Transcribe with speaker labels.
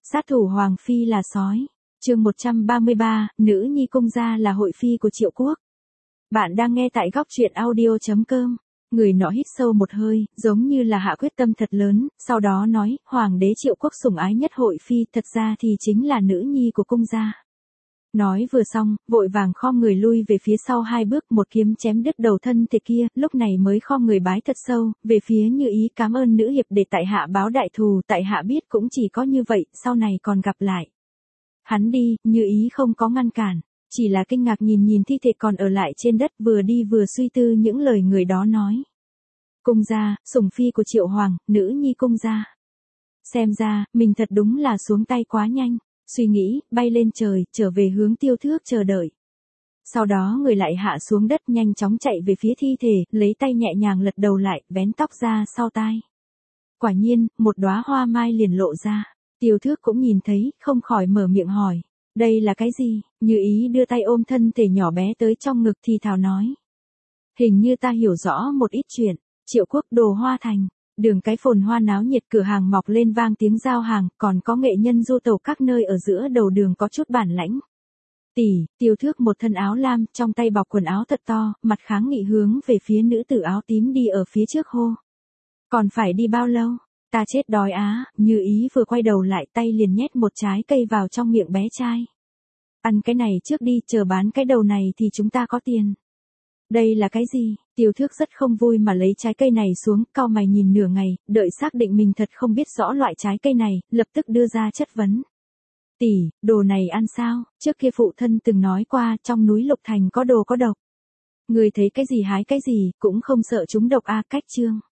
Speaker 1: Sát thủ Hoàng Phi là sói. Chương 133, nữ nhi công gia là hội phi của Triệu Quốc. Bạn đang nghe tại góc truyện audio.com. Người nọ hít sâu một hơi, giống như là hạ quyết tâm thật lớn, sau đó nói, Hoàng đế Triệu Quốc sủng ái nhất hội phi, thật ra thì chính là nữ nhi của công gia. Nói vừa xong, vội vàng khom người lui về phía sau 2 bước, một kiếm chém đứt đầu thân thể kia, lúc này mới khom người bái thật sâu, về phía Như Ý, cảm ơn nữ hiệp để tại hạ báo đại thù, tại hạ biết cũng chỉ có như vậy, sau này còn gặp lại. Hắn đi, Như Ý không có ngăn cản, chỉ là kinh ngạc nhìn thi thể còn ở lại trên đất, vừa đi vừa suy tư những lời người đó nói. Cung gia, sủng phi của Triệu Hoàng, nữ nhi cung gia. Xem ra, mình thật đúng là xuống tay quá nhanh. Suy nghĩ, bay lên trời, trở về hướng Tiêu Thước chờ đợi. Sau đó người lại hạ xuống đất, nhanh chóng chạy về phía thi thể, lấy tay nhẹ nhàng lật đầu lại, vén tóc ra sau tai. Quả nhiên, một đóa hoa mai liền lộ ra. Tiêu Thước cũng nhìn thấy, không khỏi mở miệng hỏi. Đây là cái gì? Như Ý đưa tay ôm thân thể nhỏ bé tới trong ngực thì thào nói. Hình như ta hiểu rõ một ít chuyện. Triệu Quốc Đồ Hoa Thành. Đường cái phồn hoa náo nhiệt, cửa hàng mọc lên vang tiếng giao hàng, còn có nghệ nhân du tẩu các nơi ở giữa đầu đường có chút bản lãnh. Tiêu Thước một thân áo lam, trong tay bọc quần áo thật to, mặt kháng nghị hướng về phía nữ tử áo tím đi ở phía trước hô. Còn phải đi bao lâu? Ta chết đói á. Như Ý vừa quay đầu lại, tay liền nhét một trái cây vào trong miệng bé trai. Ăn cái này trước đi, chờ bán cái đầu này thì chúng ta có tiền. Đây là cái gì? Tiêu Thước rất không vui mà lấy trái cây này xuống, cau mày nhìn nửa ngày, đợi xác định mình thật không biết rõ loại trái cây này, lập tức đưa ra chất vấn. Tỷ, đồ này ăn sao? Trước kia phụ thân từng nói qua, trong núi Lục Thành có đồ có độc. Người thấy cái gì hái cái gì, cũng không sợ chúng độc a. Cách chương.